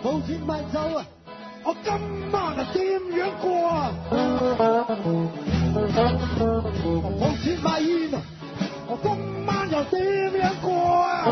冇錢買酒啊！我今晚啊點樣過啊？冇錢買煙啊！我今晚又點樣過啊？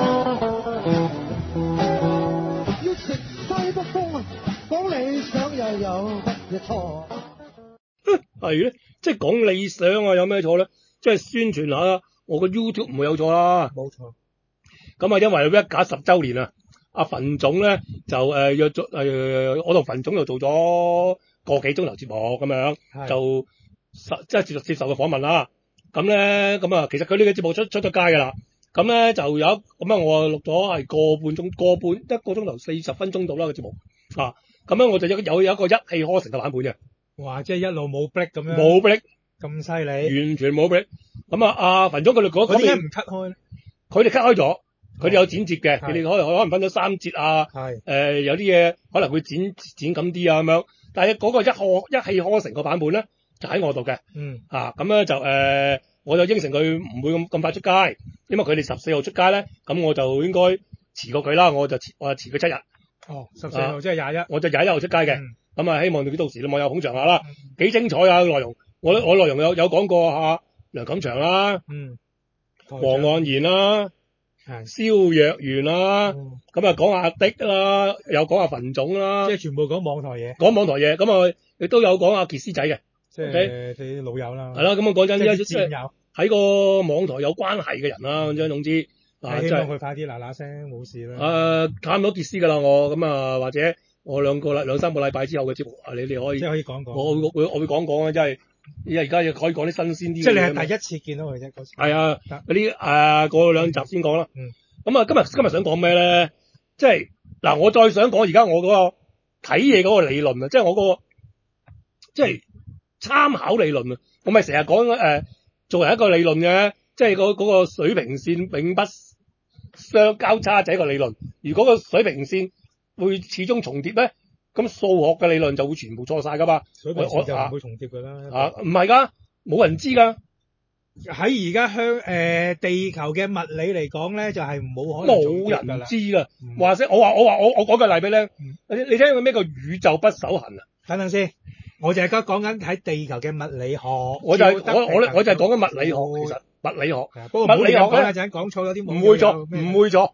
要食西北風啊！講理想又有乜嘢錯？ 係咧，即係講理想啊，有咩錯咧？即係宣傳下我個 YouTube 唔會有錯啦。 冇錯。 咁啊，因為一假10週年啊，阿馮總咧就約咗我同馮總又做咗個幾鐘頭節目咁樣，就即係接受個訪問啦。咁咧咁啊，其實佢呢個節目出咗街㗎啦。咁咧就有咁啊，我錄咗係一個鐘頭40分鐘到啦個節目啊。咁樣我就有一個一氣呵成嘅版本嘅。 哇！即係一路冇 break 咁樣。 冇 break， 咁犀利。 完全冇 break。咁啊，阿馮總佢哋嗰點解唔 cut 開咧？ 佢哋 cut 開咗。佢哋有剪接嘅，佢哋可能分咗3節啊，有啲嘢可能會剪緊啲啊咁樣，但係嗰個一氣呵成個版本咧就喺我度嘅，咁咧就我就應承佢唔會咁快出街，因為佢哋14號出街咧，咁我就應該遲過佢啦，我就遲佢7日。 哦，14號即係21， 我就21號出街嘅，咁啊希望你到時網友捧場下啦，幾精彩啊內容，我內容有講過下梁錦祥啦，黃岸然啦。蕭若元啦，咁啊講阿迪啦，又講阿馮總啦， 即係全部講網台嘢。 講網台嘢，咁啊亦都有講阿傑斯仔嘅， 即係啲老友啦。 係啦，咁啊講真， 即係喺個網台有關係嘅人啦，總之希望佢快啲嗱嗱聲冇事啦。 探到傑斯㗎啦，我咁啊或者我2-3個禮拜之後嘅節目，你哋可以即係可以講講。 我會講啊，真係。而家又可以講啲新鮮啲嘅。 即係你係第一次見到佢啫，嗰次。 係啊，嗰啲過2集先講啦。咁啊，今日想講咩咧？即係嗱，我再想講而家我嗰個睇嘢嗰個理論啊，即係我嗰個即係參考理論啊。我咪成日講作為一個理論嘅，即係嗰個水平線永不相交叉就係一個理論。如果個水平線會始終重疊咧，咁數學嘅理論就會全部錯晒噶嘛。 水平線就唔會重疊噶啦。 唔係㗎，冇人知㗎。 喺而家地球嘅物理嚟講咧，就係冇可能重疊㗎啦。 冇人知㗎。我講個例俾你，你聽過咩叫宇宙不守恒啊？ 等先，我就係講緊喺地球嘅物理學。 我就係講緊物理學，其實物理學。 不過物理學嗰陣講錯咗啲。 唔會錯。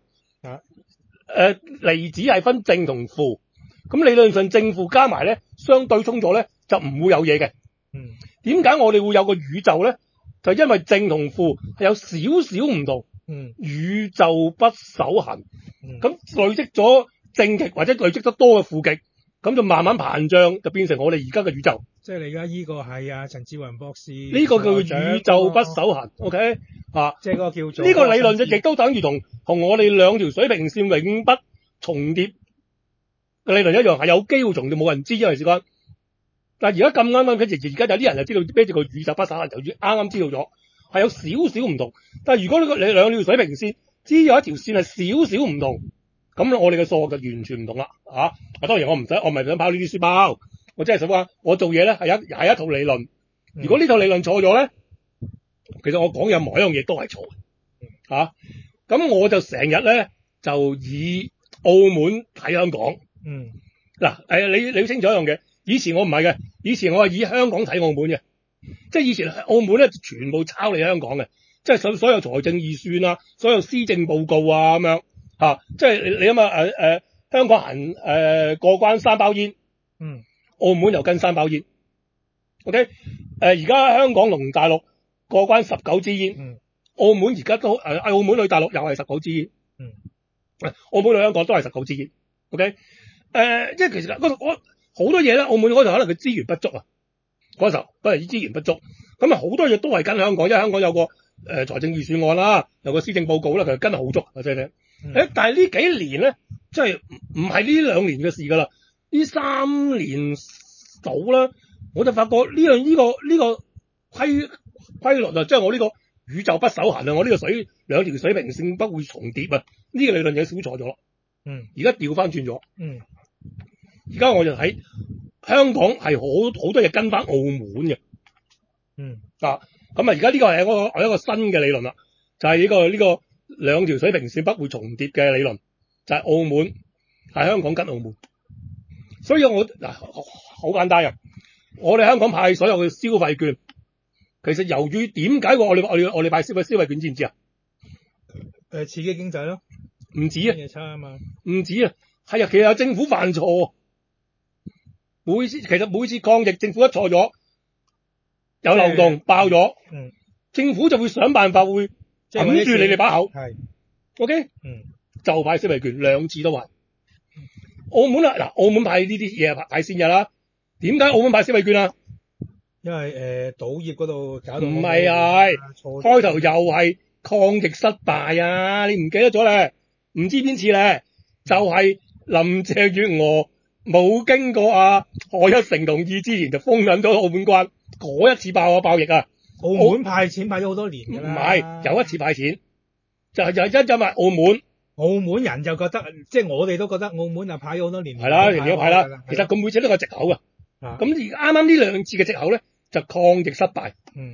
離子係分正同負。咁理論上正負加埋咧，相對沖咗咧，就唔會有嘢嘅。點解我哋會有個宇宙咧？就因為正同負係有少少唔同。宇宙不守恒。咁累積咗正極或者累積得多嘅負極，咁就慢慢膨脹，就變成我哋而家嘅宇宙。 即係你而家呢個係陳志雲博士呢個叫宇宙不守恒。OK 即係嗰個叫做呢個理論就亦都等於同我哋2條水平線永不重疊嘅理論一樣，係有機會重疊，冇人知因為時間。但係而家咁啱，而家有啲人就知道咩叫個宇宙不守恒，就啱啱知道咗，係有少少唔同。但係如果你2條水平線只有一條線係少少唔同，咁我哋嘅數學就完全唔同啦。當然我唔係想拋呢啲書包，我真係想話我做嘢咧係一套理論。如果呢套理論錯咗咧，其實我講任何一樣嘢都係錯嘅。咁我就成日咧就以澳門睇香港。你要清楚一樣嘢，以前我唔係嘅，以前我係以香港睇澳門嘅，即係以前澳門咧全部抄你香港嘅，即係所有財政預算啊，所有施政報告啊咁樣即係你諗下香港行過關3包煙，澳門又跟3包煙 ，OK 而家香港同大陸過關19支煙，澳門而家都澳門去大陸又係19支煙，澳門去香港都係19支煙 ，OK 即係其實嗰度好多嘢咧，澳門嗰度可能佢資源不足啊，嗰時候資源不足，咁啊好多嘢都係跟香港，因為香港有個財政預算案啦，有個施政報告啦，佢跟得好足啊，即係但係呢幾年咧，即係唔係呢2年嘅事㗎啦，呢3年到啦，我就發覺呢個規律啊，即係我呢個宇宙不守恒啊，我呢個2條水平線不會重疊啊，呢個理論有少錯咗咯。而家調翻轉咗。而家我就睇香港係好多嘢跟翻澳門嘅。咁啊，而家呢個係一個新嘅理論啦，就係呢個2條水平線不會重疊嘅理論，就係澳門係香港跟澳門。 所以我嗱好簡單嘅，我哋香港派所有嘅消費券，其實由於點解我哋派消費券知唔知啊？ 刺激經濟咯， 唔止啊， 嘢差啊嘛， 唔止啊，係啊，其實有政府犯錯，每次抗疫政府一錯咗，有漏洞爆咗，政府就會想辦法會揞住你哋把口， 係 ，OK，就派消費券2次都派。澳門啊，嗱，澳門派呢啲嘢派先日啦。點解澳門派消費券啊？ 因為賭業嗰度搞到唔係啊，開頭又係抗疫失敗啊！你唔記得咗咧？唔知邊次咧？就係林鄭月娥冇經過賀一誠同意之前就封緊咗澳門關，嗰一次爆疫啊！ 澳門派錢派咗好多年㗎啦。 唔係，有一次派錢，就因為澳門人就覺得，即係我哋都覺得澳門啊派咗好多年。 係啦，年年都派啦。其實佢每次都有藉口㗎。咁而啱啱呢兩次嘅藉口咧，就抗疫失敗。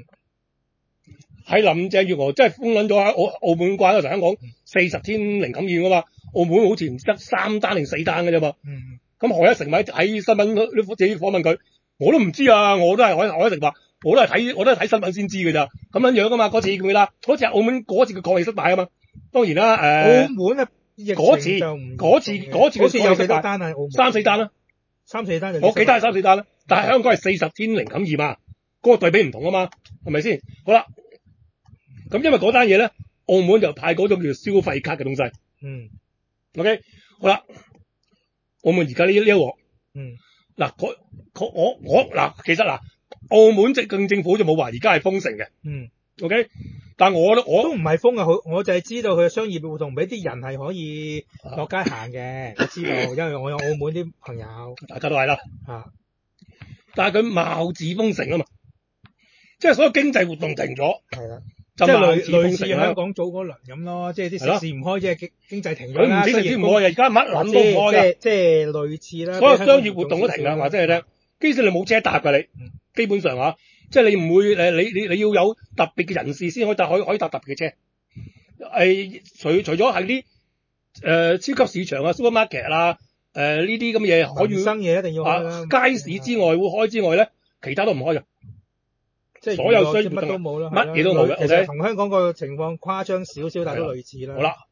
喺林鄭月娥真係封緊咗喺澳門關嗰時，香港40天零感染㗎嘛，澳門好似唔得3單定4單㗎啫嘛。咁賀一誠咪喺新聞自己訪問佢，我都唔知啊，我都係賀一誠話，我都係睇新聞先知㗎咋，咁樣㗎嘛。嗰次叫咩啦？嗰次係澳門嗰次嘅抗疫失敗啊嘛。當然啦， 澳門啊， 嗰次有幾多單啊？3-4單啦，3-4單就我記得係3-4單啦。但係香港係40天零感染嘛，嗰個對比唔同啊嘛，係咪先？好啦，咁因為嗰單嘢咧，澳門就派嗰種叫做消費卡嘅東西。OK， 好啦，澳門而家呢一鑊，嗱，其實嗱，澳門政府就冇話而家係封城嘅。OK， 但我都唔係封啊， 我就係知道佢嘅商業活動俾啲人係可以落街行嘅，我知道，因為我有澳門啲朋友， 大家都係啦。但係佢貌似封城啊嘛，即係所有經濟活動停咗，係啦， 即係類似香港早嗰輪咁咯，即係啲食肆唔開，即係經濟停咗啦。 佢唔止食肆唔開啊，而家乜撚都唔開啊， 即係類似啦。 所有商業活動都停啦，話即係咧，基本上你冇車搭㗎你，基本上即係你唔會你要有特別嘅人士先可以搭特別嘅車。除咗係啲超級市場啊、supermarket 啦，呢啲咁嘢可以民生嘢一定要開啦。 街市之外會開之外咧，其他都唔開嘅。 即係所有商業乜都冇啦， 乜嘢都冇嘅。 其實同香港個情況誇張少少，但係都類似啦。 好啦，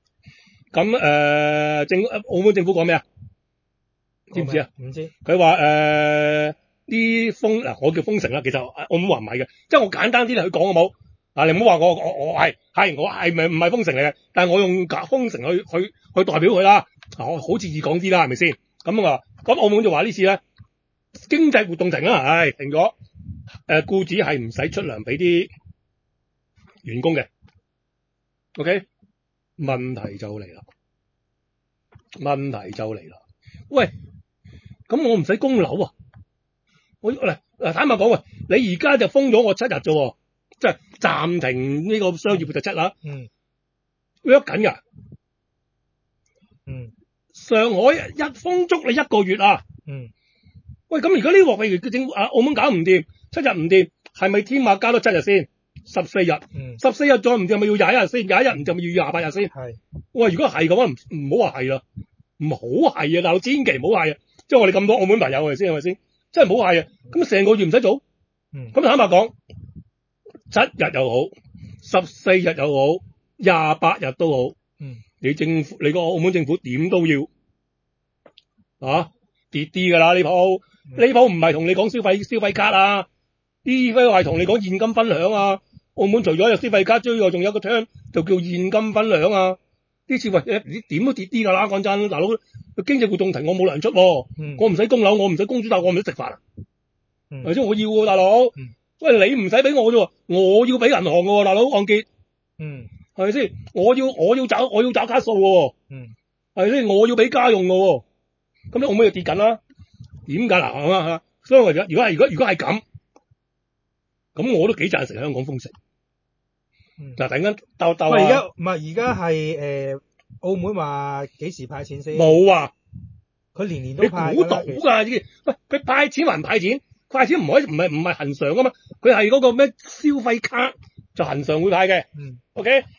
咁澳門政府講咩啊？知唔知啊？ 唔知。佢話啲封嗱，我叫封城啦。其實澳門話唔係嘅，即係我簡單啲嚟去講好冇？你唔好話我係咪唔係封城嚟嘅？但係我用封城去代表佢啦。好似易講啲啦，係咪先？咁澳門就話呢次咧經濟活動停啦，停咗。僱主係唔使出糧俾啲員工嘅。OK， 問題就嚟啦。喂，咁我唔使供樓啊？坦白講，喂，你而家就封咗我7日啫，即係暫停呢個商業就7啦。約緊㗎。上海一封足你1個月啊。喂，咁而家呢鑊譬如政府澳門搞唔掂，7日唔掂，係咪添馬加多7日先？14日，14日再唔掂，咪要21日先？21日唔掂，咪要28日先？係。喂，如果係咁啊，唔好話係啦，唔好係啊，大佬千祈唔好係啊！即係我哋咁多澳門朋友係咪先？真係唔好係啊！咁成個月唔使做。咁坦白講，7日又好，14日又好，28日都好。你個澳門政府點都要跌啲㗎啦呢鋪。呢鋪唔係同你講消費卡啊，呢鋪係同你講現金分享啊。澳門除咗有消費卡之外，仲有個 term 就叫現金分享啊。呢次喂，你點都跌啲㗎啦，講真，大佬經濟活動停，我冇糧出，我唔使供樓，我唔使供豬蛋，我唔使食飯啊。係咪先？我要喎，大佬。喂，你唔使俾我啫，我要俾銀行㗎喎，大佬按揭。係咪先？我要找卡數喎。係咪先？我要俾家用㗎喎。咁你澳門就跌緊啦。點解嗱？所以如果係咁，咁我都幾贊成香港封城。突然間鬥而家唔係而家係澳門話幾時派錢先？ 冇啊！ 佢年年都派。 你估到㗎？喂，佢派錢還派錢？派錢唔係恆常㗎嘛？佢係嗰個咩消費卡就恆常會派嘅。OK，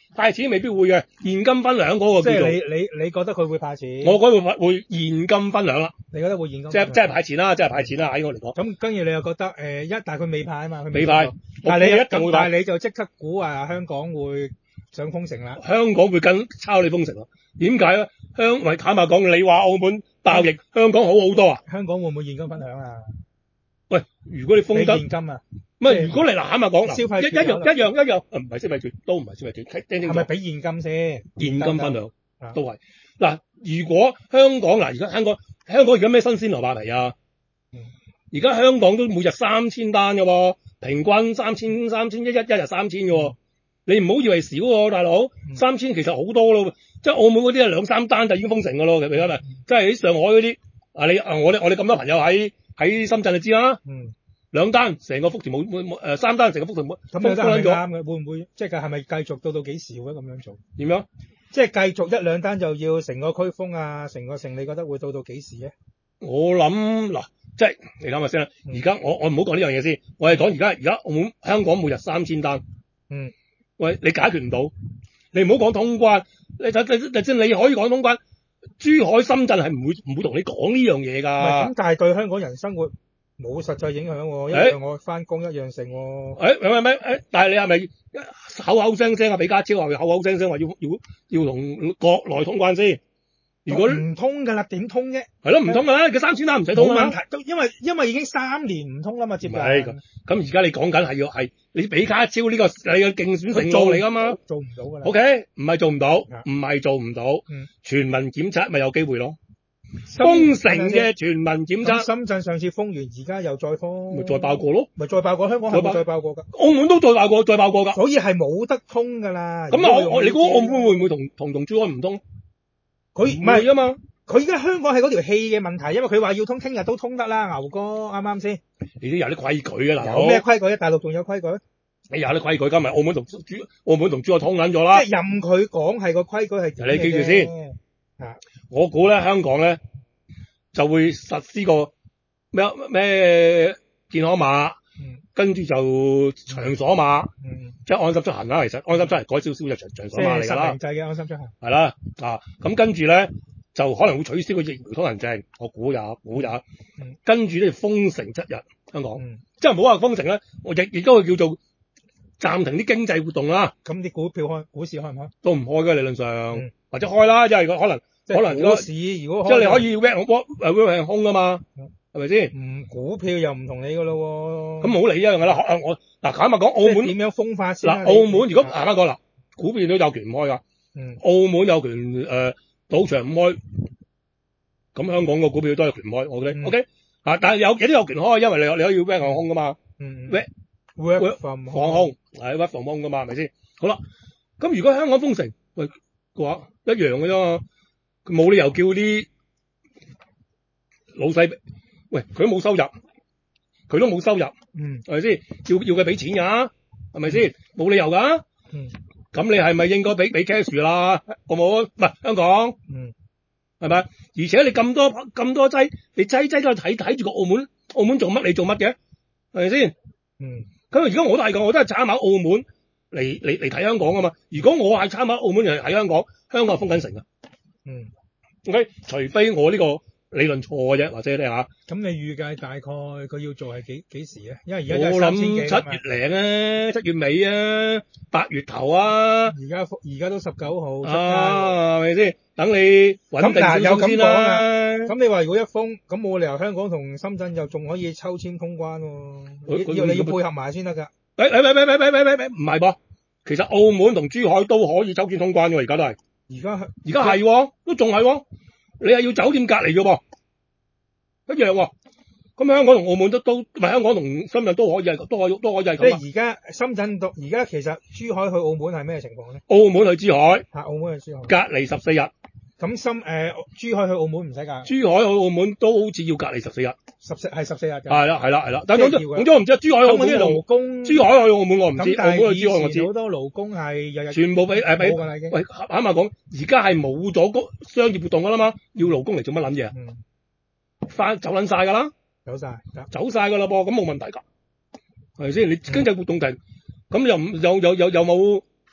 派錢未必會嘅，現金分享嗰個叫做。 即係你覺得佢會派錢？ 我覺得會現金分享啦。 你覺得會現金分享？ 即係派錢啦，即係派錢啦，喺我嚟講。 咁跟住你又覺得但係佢未派啊嘛，佢未派， 但係你一定會派。 但係你就即刻估話香港會想封城啦。 香港會抄你封城啊？點解咧？坦白講，你話澳門爆疫，香港好好多啊？ 香港會唔會現金分享啊？ 喂，如果你封得現金啊？ 唔係，如果你坦白講， 消費一樣，唔係消費券，都唔係消費券， 係咪俾現金先？ 現金分享都係嗱。如果香港而家香港而家咩新鮮蘿蔔皮啊？而家香港都每日3000單嘅喎，平均3000一日3000嘅喎。你唔好以為少喎，大佬，3000其實好多咯。即係澳門嗰啲2、3單就已經封城嘅咯，其實咪？即係喺上海嗰啲我哋咁多朋友喺深圳就知啦。2單成個福田冇3單成個福田冇。 咁有得係啱嘅，會唔會即係係咪繼續到幾時會咁樣做？ 點樣？ 即係繼續1、2單就要成個區封啊，成個城，你覺得會到幾時咧？ 我諗嗱，即係你諗下先啦。而家我唔好講呢樣嘢先，我係講而家澳門香港每日3000單。喂，你解決唔到，你唔好講通關，你可以講通關，珠海、深圳係唔會同你講呢樣嘢㗎。 咁但係對香港人生活冇實際影響喎，一樣我翻工一樣成喎。 但係你係咪口口聲聲啊？李家超話口口聲聲話要同國內通關先？如果唔通㗎啦，點通啫？ 係咯，唔通㗎啦，佢3000單唔使通冇問題，都因為已經3年唔通啦嘛，接近。 咁而家你講緊係你李家超呢個你嘅競選承諾嚟㗎嘛？ 做唔到㗎啦。 OK， 唔係做唔到，唔係做唔到，全民檢測咪有機會咯。封城嘅全民檢測。 深圳上次封完，而家又再封， 咪再爆過咯？ 咪再爆過，香港係冇再爆過㗎。 澳門都再爆過㗎。 所以係冇得通㗎啦。 咁你估澳門會唔會同珠海唔通？ 佢唔係啊嘛。 佢而家香港係嗰條氣嘅問題，因為佢話要通，聽日都通得啦，牛哥啱啱先？ 你都有啲規矩㗎啦。 有咩規矩啊？大陸仲有規矩？ 你有啲規矩，今日澳門同珠海通緊咗啦。 即係任佢講係個規矩係點嘅。 你記住先。我估咧香港咧就會實施個咩健康碼，跟住就場所碼，即係安心出行啦。其實安心出行改少少就場所碼嚟㗎啦。 實名制嘅安心出行。 係啦，咁跟住咧就可能會取消個疫苗通行證，我估有。跟住咧封城7日，香港，即係唔好話封城咧，我亦都會叫做暫停啲經濟活動啦。 咁啲股市開唔開？ 都唔開嘅理論上，或者開啦，因為可能股市如果即係你可以 work 空㗎嘛，係咪先？ 股票又唔同你㗎咯喎。 咁冇理一樣㗎啦。我坦白講，澳門點樣封法先？ 嗱，澳門如果坦白講股票都有權唔開㗎。澳門有權賭場唔開，咁香港個股票都有權唔開。OK，但係有啲有權開，因為你可以 work 放空㗎嘛。work 放空係 work 放空㗎嘛，係咪先？好啦，咁如果香港封城嘅話，一樣嘅啫嘛。佢冇理由叫啲老細，喂，佢都冇收入，係咪先？要佢俾錢㗎，係咪先？冇理由㗎。咁你係咪應該俾 cash 啦？好冇？唔係香港，係咪？而且你咁多劑，你劑都睇住個澳門做乜？你做乜嘅？係咪先？咁如果我都係參考澳門嚟睇香港㗎嘛。如果我係參考澳門嚟睇香港，香港係封緊城㗎。OK， 除非我呢個理論錯嘅啫，或者你嚇。咁你預計大概佢要做係幾時咧？因為而家我諗7月零啊，7月尾啊，8月頭啊。 而家都19號。 係咪先？等你穩定少少先啦。 咁你話如果一封，咁冇理由香港同深圳又仲可以抽籤通關喎？你要配合埋先得㗎。 唔係噃，其實澳門同珠海都可以抽籤通關㗎，而家都係。而家係喎，都仲係喎，你係要酒店隔離啫噃，一樣喎。咁香港同澳門都唔係，香港同深圳都可以係咁。即係而家深圳而家其實珠海去澳門係咩情況咧？ 澳門去珠海， 澳門去珠海， 隔離14日。 咁珠海去澳門唔使隔。 珠海去澳門都好似要隔離14日。 係14日㗎。 係啦。但係總之我唔知珠海去澳門啲勞工，珠海去澳門我唔知，澳門去珠海我知。 好多勞工係日日全部俾喂，坦白講，而家係冇咗個商業活動㗎啦嘛，要勞工嚟做乜撚嘢？走撚晒㗎啦，走晒㗎啦噃，咁冇問題㗎，係咪先？你經濟活動停，咁又冇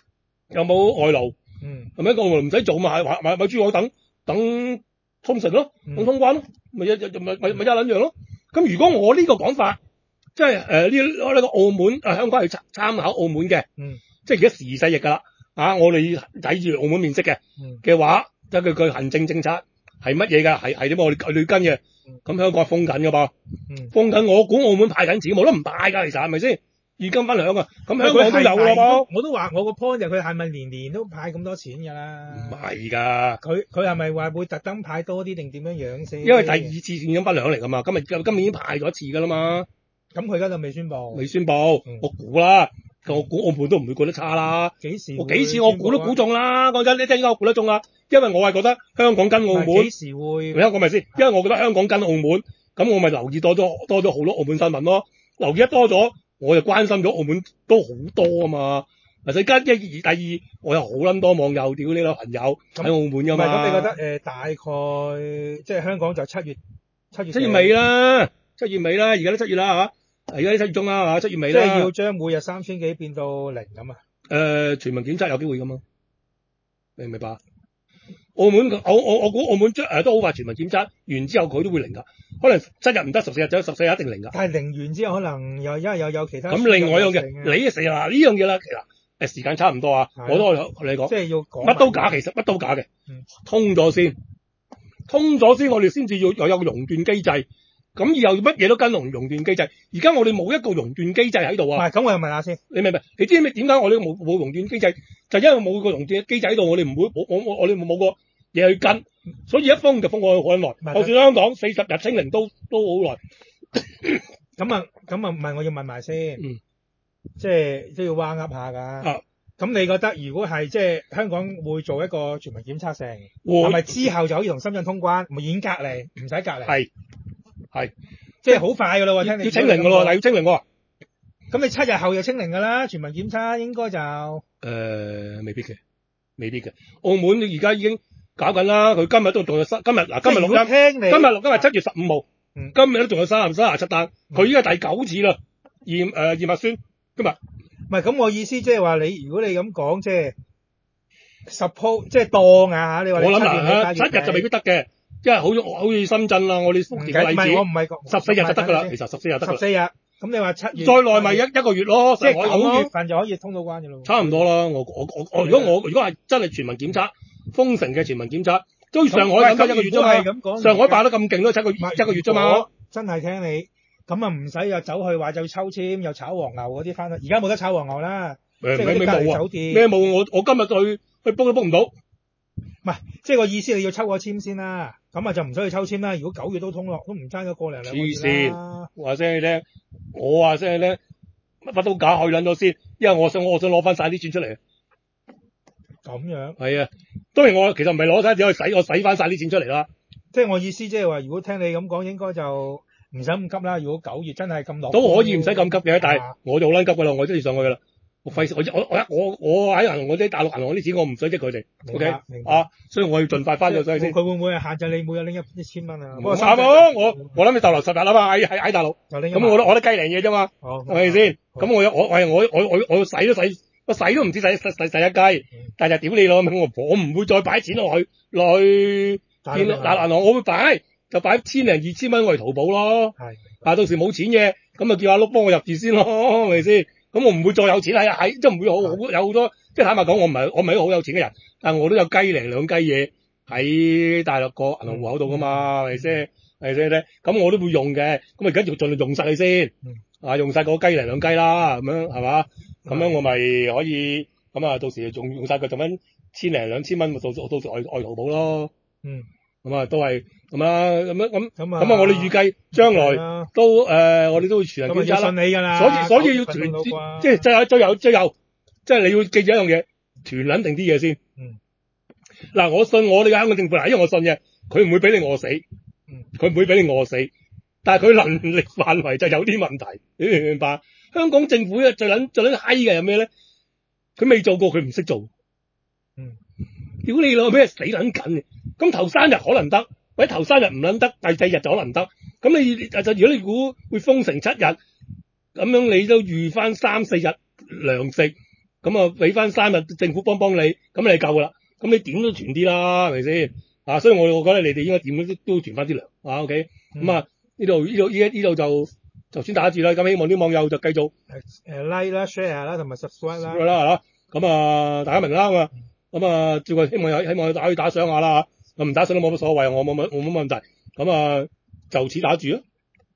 又冇外勞，係咪？個外勞唔使做嘛，咪珠海等通城咯，等通關咯，咪一撚樣咯。咁如果我呢個講法，即係呢個澳門香港係參考澳門嘅，即係而家時勢易㗎啦。我哋睇住澳門面色嘅話，即係佢行政政策係乜嘢㗎？係點？我哋跟嘅。咁香港係封緊㗎噃，封緊。我估澳門派緊錢，冇得唔派㗎，其實係咪先？現金分享啊，咁香港都有啦噃。 我都話我個 point 就佢係咪年年都派咁多錢㗎啦？ 唔係㗎， 佢係咪話會特登派多啲定點樣先？ 因為第二次現金分享嚟㗎嘛，今年已經派咗一次㗎啦嘛。 咁佢而家就未宣佈。 未宣佈，我估啦。我估澳門都唔會過得差啦。幾次我估都估中啦。講真，呢啲應該我估得中啦。因為我係覺得香港跟澳門幾時會？ 你聽我講咪先？因為我覺得香港跟澳門，咁我咪留意多咗好多澳門新聞咯。留意得多咗，我就關心咗澳門都好多啊嘛。嗱，再加第二，我有好撚多網友屌呢個朋友喺澳門㗎嘛。 咁你覺得大概即係香港就七月尾啦，七月尾啦，而家都7月啦嚇。而家啲7月中啦嚇，7月尾啦。 即係要將每日3000幾變到0咁啊？ 全民檢測有機會㗎嘛？明唔明白？澳門我估澳門都好快全民檢測完之後佢都會0㗎，可能7日唔得14日就14日一定0㗎。但係0完之後可能因為有其他。 咁另外一樣嘅，你成日話呢樣嘢啦，其實時間差唔多啊，我都同你講。 即係要講。 乜都假，其實乜都假嘅。通咗先，我哋先至要有個熔斷機制。咁以後乜嘢都跟熔斷機制，而家我哋冇一個熔斷機制喺度啊！ 咁我又問下先， 你明唔明？你知唔知點解我哋冇熔斷機制？就因為冇個熔斷機制喺度，我哋唔會我哋冇個嘢去跟，所以一封就封我好耐。就算香港40日清零都好耐。 咁啊唔係我要問埋先，即係都要彎噏下㗎。咁你覺得如果係即係香港會做一個全民檢測成，係咪之後就可以同深圳通關，免隔離，唔使隔離？係，即係好快㗎咯喎！聽你要清零㗎咯，要清零喎。 咁你7日後就清零㗎啦，全民檢測應該就未必嘅。澳門而家已經搞緊啦，佢今日都仲有今日錄音，今日7月15號，今日都仲有37單，佢依家第9次啦，驗核酸今日。 唔係咁，我意思即係話如果你咁講，即係 suppose 即係當啊嚇，你話我諗嗱7日就未必得嘅。因為好似深圳啦，我哋福田嘅例子， 我唔係 14日就得㗎啦，其實14日得。 14日，咁你話7月， 再耐咪一個月咯， 即係9月份就可以通到關㗎咯。 差唔多啦，如果係真係全民檢測，封城嘅全民檢測，都好似上海咁得1個月啫嘛。上海辦得咁勁都一個月啫嘛。 真係聽你，咁啊唔使又走去話就抽籤又炒黃牛嗰啲翻去，而家冇得炒黃牛啦。即係嗰啲隔離酒店。 咩冇？我今日去 book 都 book 唔到。 唔係，即係個意思你要抽個籤先啦，咁啊就唔使去抽籤啦。如果9月都通落，都唔爭咗個零2個月啦。黐線，話聲你聽，我話聲你聽，乜都假去撚咗先，因為我想攞翻晒啲錢出嚟。 咁樣？ 係啊，當然我其實唔係攞晒，只可以我使翻晒啲錢出嚟啦。 即係我意思，即係話，如果聽你咁講，應該就唔使咁急啦。如果9月真係咁落， 都可以唔使咁急嘅，但係我就好撚急㗎啦，我真係上去㗎啦。我費事，我喺銀行，我啲大陸銀行嗰啲錢，我唔使益佢哋。O K，所以我要盡快翻咗去先。 佢會唔會限制你每日拎1000蚊啊？ 我諗你逗留10日啊嘛，喺大陸。咁我得雞零嘢啫嘛，係咪先？咁我使都唔知使一雞，但係屌你咯，我唔會再擺錢落去大陸銀行，我會擺1000零2000蚊我嚟淘寶咯。係，但係到時冇錢嘅，咁啊叫阿碌幫我入住先咯，係咪先？咁我唔會再有錢喺，即係唔會有好多，即係坦白講，我唔係一個好有錢嘅人，但係我都有雞零兩雞嘢喺大陸個銀行戶口度㗎嘛，係咪先？係咪先？咁我都會用嘅，咁啊而家就盡量用晒佢先，用晒個雞零兩雞啦，咁樣係嘛？咁樣我咪可以，咁啊到時用晒佢就蚊1000零2000蚊，到時外淘寶咯。咁啊都係咁啦，咁啊我哋預計將來都我哋都會全人檢測啦。所以要全即係最後，即係你要記住一樣嘢，團撚定啲嘢先。嗱，我信我哋嘅香港政府因為我信嘅，佢唔會俾你餓死，但係佢能力範圍就有啲問題，你明唔明白？香港政府最撚閪嘅有咩咧？佢未做過，佢唔識做。屌你老咩死撚緊嘅！咁頭3日可能得，或者頭3日唔撚得，第4日就可能得。咁你如果你估會封城7日，咁樣你都預翻3、4日糧食，咁咁啊俾翻3日政府幫你，咁你夠噶啦。咁你點都存啲啦，係咪先？所以我覺得你哋應該點都存翻啲糧，OK。咁啊呢度就先打住啦。咁希望啲網友就繼續 like 啦、share 啦同埋 subscribe 啦。 係啦，咁啊大家明啦嘛。咁啊照佢希望可以打賞下啦嚇。咁唔打賞都冇乜所謂，我冇乜問題。咁啊就此打住啊。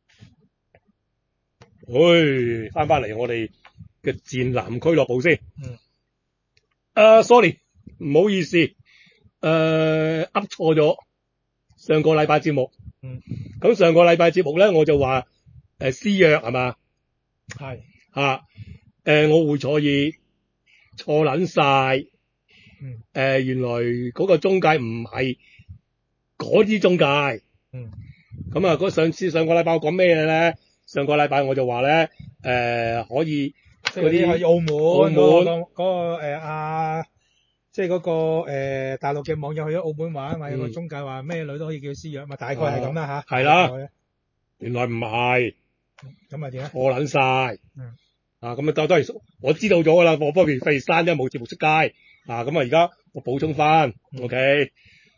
翻嚟我哋嘅戰男俱樂部先。sorry， 唔好意思，噏錯咗上個禮拜節目。咁上個禮拜節目咧，我就話施約係嘛？ 係我會錯意錯撚晒。原來嗰個中介唔係嗰啲中介。咁啊，上個禮拜我講咩咧？上個禮拜我就話咧，可以嗰啲去澳門嗰個即係嗰個大陸嘅網友去咗澳門玩嘛，有個中介話咩女都可以叫施約嘛，大概係咁啦嚇。 係啦，原來唔係。 咁啊點啊？ 錯撚晒。咁啊當然我知道咗㗎啦，我方面費事刪，因為冇節目出街。咁啊而家我補充翻，OK。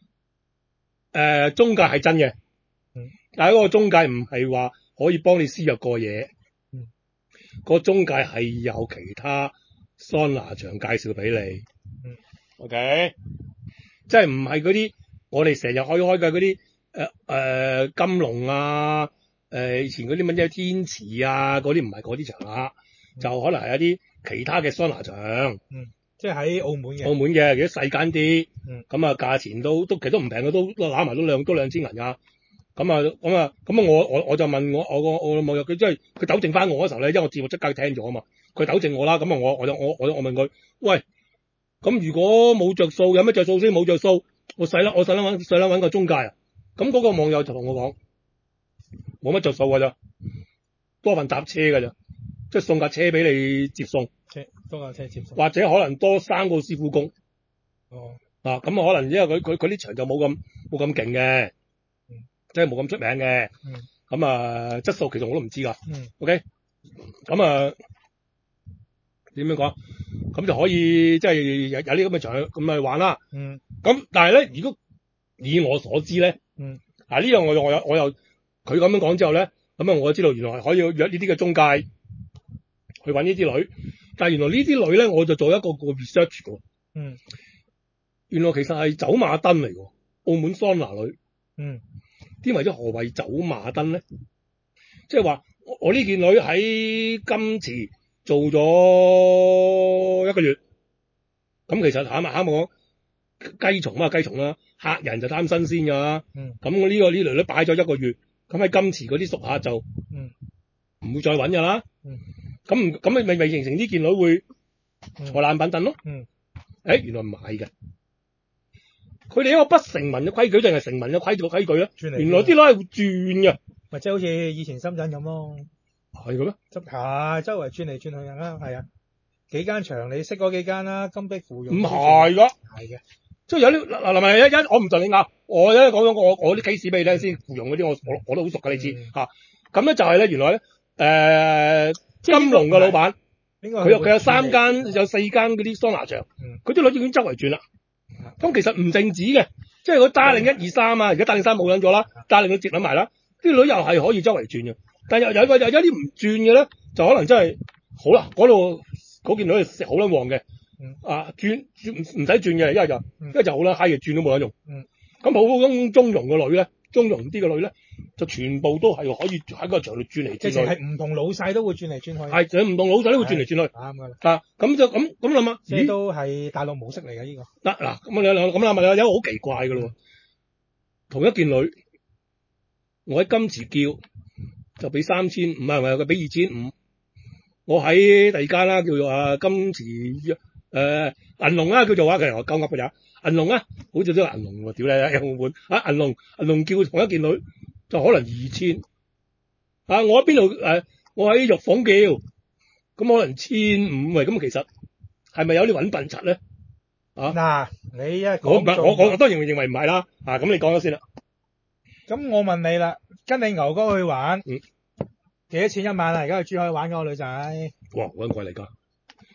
中介係真嘅。但係嗰個中介唔係話可以幫你施約過嘢。個中介係有其他桑拿場介紹俾你。OK， 即係唔係嗰啲我哋成日開嘅嗰啲金龍啊，以前嗰啲乜嘢天池啊，嗰啲唔係嗰啲場啦，就可能係一啲其他嘅桑拿場。 即係喺澳門嘅。澳門嘅，幾細間啲。咁啊，價錢都其實都唔平嘅，都攬埋都2000銀㗎。咁我就問我網友，佢即係佢糾正翻我嗰時候咧，因為我節目即刻聽咗啊嘛，佢糾正我啦。咁啊我問佢，喂，咁如果冇着數，有咩着數先？冇着數，我使啦揾個中介啊。咁嗰個網友就同我講，冇乜着數㗎咋，多份搭車㗎咋，即係送架車俾你接送， 多架車接送， 或者可能多3個師傅工。咁可能因為佢啲場就冇咁勁嘅。即係冇咁出名嘅。咁質素其實我都唔知㗎。OK， 咁點樣講？咁就可以即係有啲咁嘅場咁咪玩啦。咁但係咧，如果以我所知咧，呢樣我又佢咁樣講之後咧，咁我就知道原來可以約呢啲嘅中介去揾呢啲女，但係原來呢啲女咧，我就做一個 research 㗎。原來其實係走馬燈嚟㗎，澳門桑拿女。點為咗何謂走馬燈咧？即係話我呢件女喺金池做咗1個月，咁其實啱講雞蟲啦，客人就貪新鮮㗎。咁我呢個女擺咗1個月，咁喺金池嗰啲熟客就唔會再揾㗎啦。咁咪形成呢件女會坐爛板凳咯。原來唔係嘅。佢哋一個不成文嘅規矩定係成文嘅規矩咧？原來啲女係會轉嘅， 咪即係好似以前深圳咁咯。 係嘅咩？ 係周圍轉嚟轉去啦，係啊，幾間場你識嗰幾間啦，金碧芙蓉。 唔係㗎， 係嘅， 即係有啲嗱我唔就你拗，我一講咗我啲 case 俾你聽先，芙蓉嗰啲我都好熟㗎，你知嚇。咁咧就係咧，原來咧金龍嘅老闆，佢有4間嗰啲桑拿場，佢啲女已經周圍轉啦。咁其實唔淨止嘅，即係佢打令1、2、3啊，而家打令3冇撚咗啦，打令佢接撚埋啦，啲女又係可以周圍轉嘅，但係有啲唔轉嘅咧，就可能真係好啦，嗰度嗰件女係食好撚旺嘅，轉唔使轉嘅，一係就好啦，閪嘅轉都冇得用。咁好中庸嘅女咧，中庸啲嘅女咧，就全部都係可以喺個場度轉嚟轉去。 即係唔同老細都會轉嚟轉去。 係，就唔同老細都會轉嚟轉去。 啱㗎啦。 咁就咁諗啊， 即係都係大陸模式嚟㗎呢個。 嗱，咁啦，問有一個好奇怪㗎咯。同一件女，我喺金池叫就俾3500，唔係佢俾2500。我喺第二間啦，叫做金池銀龍啦，叫做其實我鳩噏㗎咋。銀龍啊，好似都係銀龍喎，屌你，澳門銀龍叫同一件女就可能2000。我喺邊度我喺玉鳳叫，咁可能1500喂，咁其實係咪有啲揾笨柒咧？ 嗱，你一我當然認為唔係啦。咁你講咗先啦。 咁我問你啦，跟你牛哥去玩，幾多錢一晚啊？而家去珠海玩嗰個女仔？ 哇，好撚貴嚟㗎！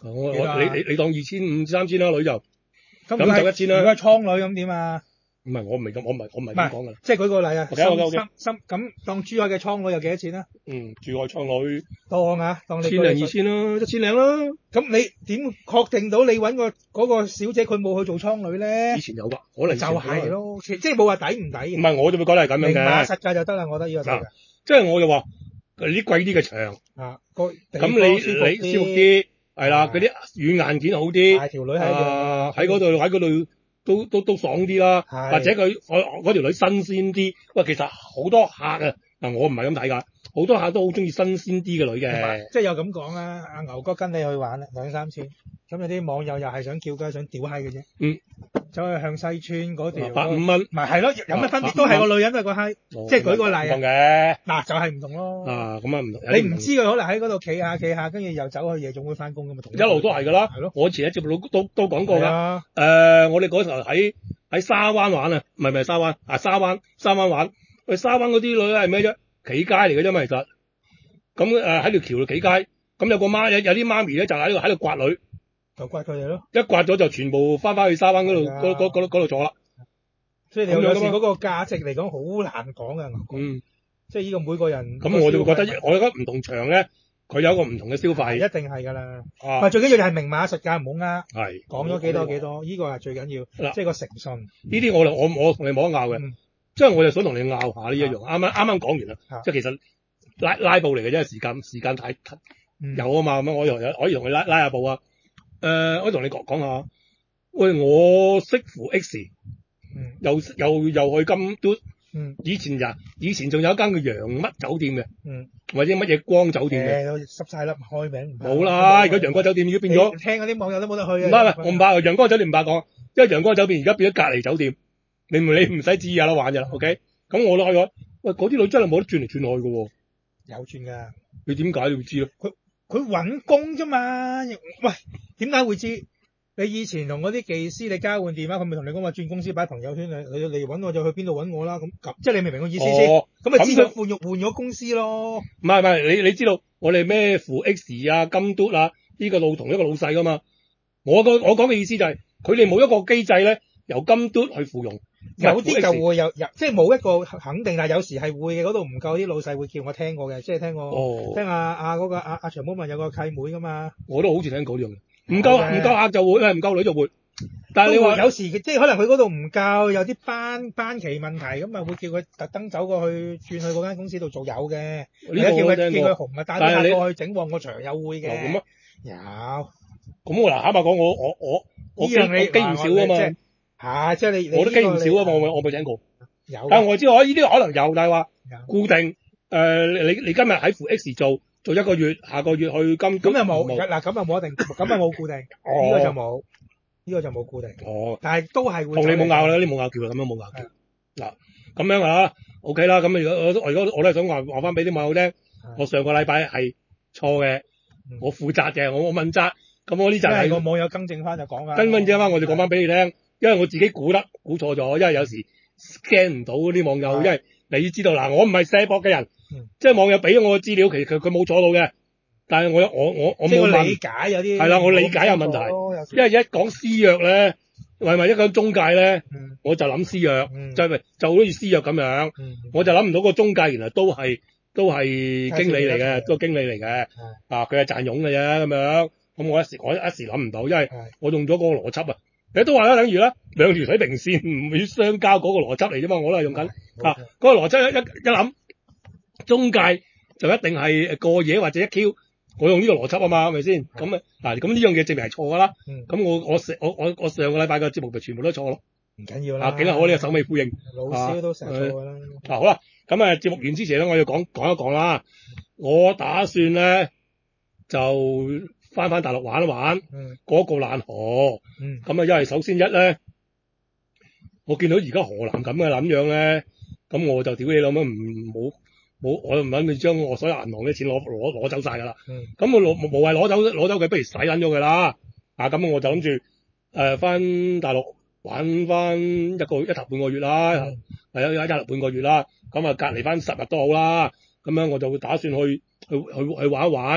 你當2500至3000啦，女就咁就1000啦。 如果係倉女咁點啊？ 唔係我唔係咁講噶。 即係舉個例啊， 咁當珠海嘅倉女有幾多錢啊？ 珠海倉女當你 1000零2000啦，1000零啦。 咁你點確定到你揾嗰個小姐佢冇去做倉女咧？ 以前有㗎，可能就係咯，即係冇話抵唔抵。 唔係我就會覺得係咁樣嘅。 明碼實價就得啦，我覺得呢個得嘅。 即係我就話啲貴啲嘅場咁你舒服啲係啦，嗰啲軟硬件好啲。 係條女喺嗰度都爽啲啦，或者佢嗰條女新鮮啲。喂，其實好多客啊，嗱我唔係咁睇㗎，好多客都好中意新鮮啲嘅女嘅。 即係又咁講啦，阿牛哥跟你去玩啦，2、3千，咁有啲網友又係想叫雞想屌閪嘅啫。走去向西村嗰條 150蚊， 咪係咯，有咩分別？都係個女人都係個閪，即係舉個例啊。 唔同嘅， 嗱就係唔同咯。 咁啊唔同。 你唔知佢可能喺嗰度企下，跟住又走去夜總會翻工咁嘛。 一路都係㗎啦。 係咯。 我前一節目都講過㗎。我哋嗰時候喺沙灣玩啊，唔係沙灣啊，沙灣玩。去沙灣嗰啲女係咩啫？企街嚟嘅啫嘛，其實。咁喺條橋度企街，咁有啲媽咪咧就喺度刮女。 就刮佢哋咯， 一刮咗就全部翻去沙灣嗰度坐啦。 所以你有時嗰個價值嚟講好難講嘅。即係呢個每個人。咁我就會覺得，我覺得唔同場咧，佢有一個唔同嘅消費。 一定係㗎啦。最緊要就係明碼實價，唔好呃。 係。講咗幾多，呢個係最緊要。即係個誠信。 呢啲我同你冇得拗嘅。即係我就想同你拗下呢一樣。啱啱講完啦。即係其實拉布嚟嘅啫，時間太有啊嘛，咁我可以同你拉下布啊。我同你講下，喂，我識扶 X，又去金都，以前仲有一間叫洋乜酒店嘅，或者乜嘢光酒店嘅， 濕晒粒開名， 冇啦，而家陽光酒店已經變咗， 聽嗰啲網友都冇得去。 唔係，我唔怕，陽光酒店唔怕講，因為陽光酒店而家變咗隔離酒店，你唔使知有得玩㗎啦，OK？咁我都去咗，喂，嗰啲女真係冇得轉嚟轉去㗎喎， 有轉㗎， 你點解你會知咧？ 佢揾工啫嘛，喂，點解會知？你以前同嗰啲技師你交換電話，佢咪同你講話轉公司擺朋友圈，你揾我就去邊度揾我啦，咁即係你明唔明個意思先？咁咪知佢換咗公司咯。唔係，你知道我哋咩扶 X 啊、金嘟啊，呢個同一個老細噶嘛？我講嘅意思就係佢哋冇一個機制咧，由金嘟去扶用。 有啲就會有，即係冇一個肯定，但係有時係會嘅。嗰度唔夠啲老細會叫我聽過嘅，即係聽嗰個阿長毛問有個契妹噶嘛。我都好似聽過呢樣嘅，唔夠客就會，唔夠女就會。但係你話有時即係可能佢嗰度唔夠，有啲班期問題，咁啊會叫佢特登走過去轉去嗰間公司度做有嘅。而家叫佢紅啊，帶啲客過去整旺個場有會嘅。 咁啊， 有。 咁我嗱坦白講，我機唔少啊嘛。 即係你我都機唔少啊嘛，我冇請過。 有， 但係我知我呢啲可能有，但係話固定你今日喺扶 X 做1個月，下個月去金咁又冇嗱，咁又冇一定，咁又冇固定，呢個就冇固定。但係都係會同你冇拗啦，你冇拗撬啦，咁樣冇拗撬。嗱咁樣啊 ，OK 啦，咁如果我都係想話翻俾啲網友聽，我上個禮拜係錯嘅，我負責嘅，我問責。咁我呢就係個網友更正翻就講啦， 跟翻我就講翻俾你聽。因為我自己估錯咗，因為有時 scan 唔到嗰啲網友，因為你知道嗱，我唔係卸膊嘅人，即係網友俾咗我嘅資料，其實佢冇錯到嘅，但係我冇理解有啲係啦，我理解有問題，因為一講私約咧，係咪一講中介咧，我就諗私約，就好似私約咁樣，我就諗唔到個中介原來都係經理嚟嘅，都係經理嚟嘅，佢係賺傭嘅啫咁樣，咁我一時諗唔到，因為我用咗嗰個邏輯啊。你都話啦，等於啦，兩條水平線唔會相交嗰個邏輯嚟啫嘛，我都係用緊嗰個邏輯一諗，中介就一定係過夜或者一 Q， 我用呢個邏輯啊嘛，係咪先？咁咁呢樣嘢證明係錯噶啦。咁我上個禮拜嘅節目咪全部都錯咯。 唔緊要啦。 幾好呢個首尾呼應。 老師都成日錯噶啦。 好啦，咁節目完之前咧，我要講一講啦。我打算咧就翻大陸玩一玩，過一個爛河。咁因為首先咧，我見到而家河南咁嘅諗樣咧，咁我就屌你老母我唔諗住將我所有銀行啲錢攞走晒㗎啦。咁我無謂攞走佢，不如使撚咗佢啦。咁我就諗住翻大陸玩翻一頭半個月啦，係一頭半個月啦。咁隔離翻10日都好啦。咁樣我就會打算去玩一玩。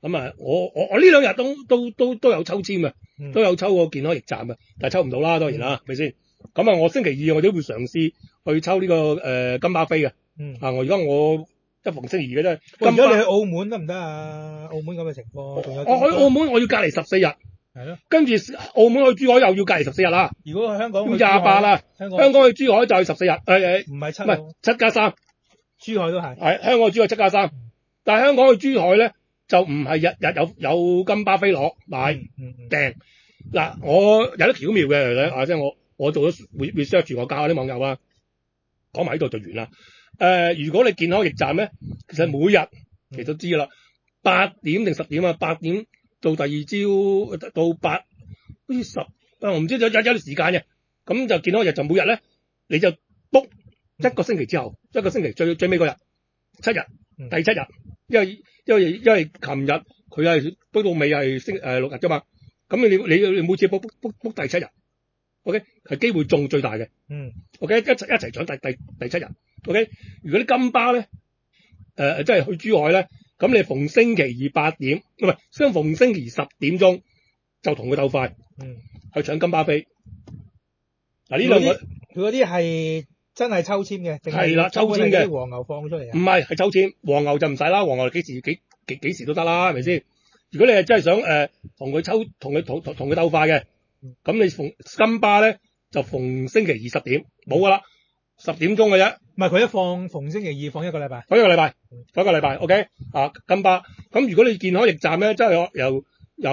咁啊，我呢兩日都有抽籤嘅，都有抽過健康驛站嘅，但係抽唔到啦，當然啦，係咪先？咁啊，我星期二我都會嘗試去抽呢個金巴飛嘅。我而家我一逢星期二嘅啫。 如果你去澳門得唔得啊？澳門咁嘅情況，仲有我去澳門我要隔離14日。 係咯。跟住澳門去珠海又要隔離14日啦。 如果去香港要28啦。香港去珠海就係14日。 唔係7。 唔係7+3。珠海都係。 係香港去珠海7+3。但係香港去珠海咧就唔係日日有金巴飛攞買訂。嗱，我有得巧妙嘅即係我做咗 research 我教下啲網友啊，講埋呢度就完啦。如果你健康驛站咧，其實每日其實都知㗎啦，8點定10點啊，8點到第二朝到8，好似10，我唔知有段時間嘅，咁就健康驛就每日咧，你就 book 一個星期之後，一個星期最尾嗰日7日，第7日，因為琴日佢係到尾係6日啫嘛，咁你每次 book 第7日。OK， 係機會中最大嘅。OK， 一齊搶第7日。OK， 如果啲金巴咧，即係去珠海咧，咁你逢星期二8點，唔係，相逢星期10點鐘就同佢鬥快。去搶金巴飛。嗱，呢兩個佢嗰啲係真係抽籤嘅， 係啦，抽籤嘅。 黃牛放出嚟啊？ 唔係抽籤，黃牛就唔使啦，黃牛幾時都得啦，係咪先？如果你係真係想同佢鬥快嘅。咁你逢金巴咧就逢星期二10點冇噶啦，10點鐘嘅啫。 唔係佢逢星期二放一個禮拜。 放一個禮拜 OK 金巴。咁如果你健康驛站咧，即係由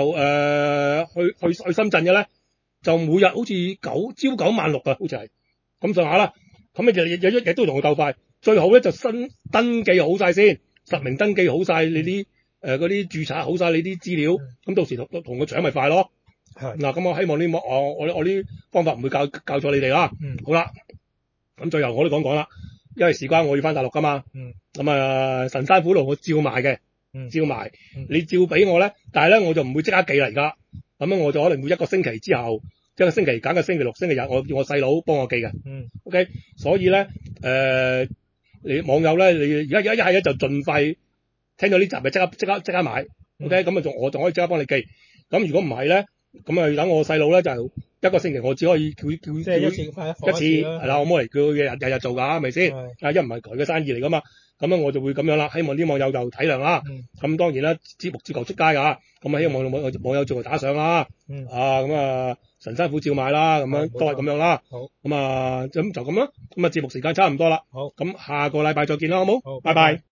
去深圳嘅咧，就每日好似朝9晚6啊，好似係咁上下啦。咁你就日都同佢鬥快，最好咧就登記好晒先，實名登記好晒你啲嗰啲註冊好晒你啲資料，咁到時同佢搶咪快咯。嗱，咁我希望我呢方法唔會教錯你哋啦。好啦，咁最後我都講啦，因為事關我要翻大陸噶嘛。咁神山苦路我照賣嘅，照賣。你照俾我咧，但係咧我就唔會即刻寄嚟噶。咁樣我就可能會一個星期之後，一個星期揀個星期六、星期日，我叫我細佬幫我寄嘅。OK， 所以咧你網友咧，你而家一係咧就盡快聽到呢集咪即刻買。OK， 咁我仲可以即刻幫你寄。咁如果唔係咧？咁等我細佬咧就一個星期我只可以叫即係一次快一次係啦，我冇嚟叫佢日日做㗎，係咪先？一唔係佢嘅生意嚟㗎嘛，咁樣我就會咁樣啦。希望啲網友就體諒啦。咁當然啦，節目照舊出街㗎，咁希望網友做打賞啦。神山虎照買啦，咁樣都係咁樣啦。好，咁就咁啦。咁節目時間差唔多啦。好，咁下個禮拜再見啦，好冇？好，拜拜。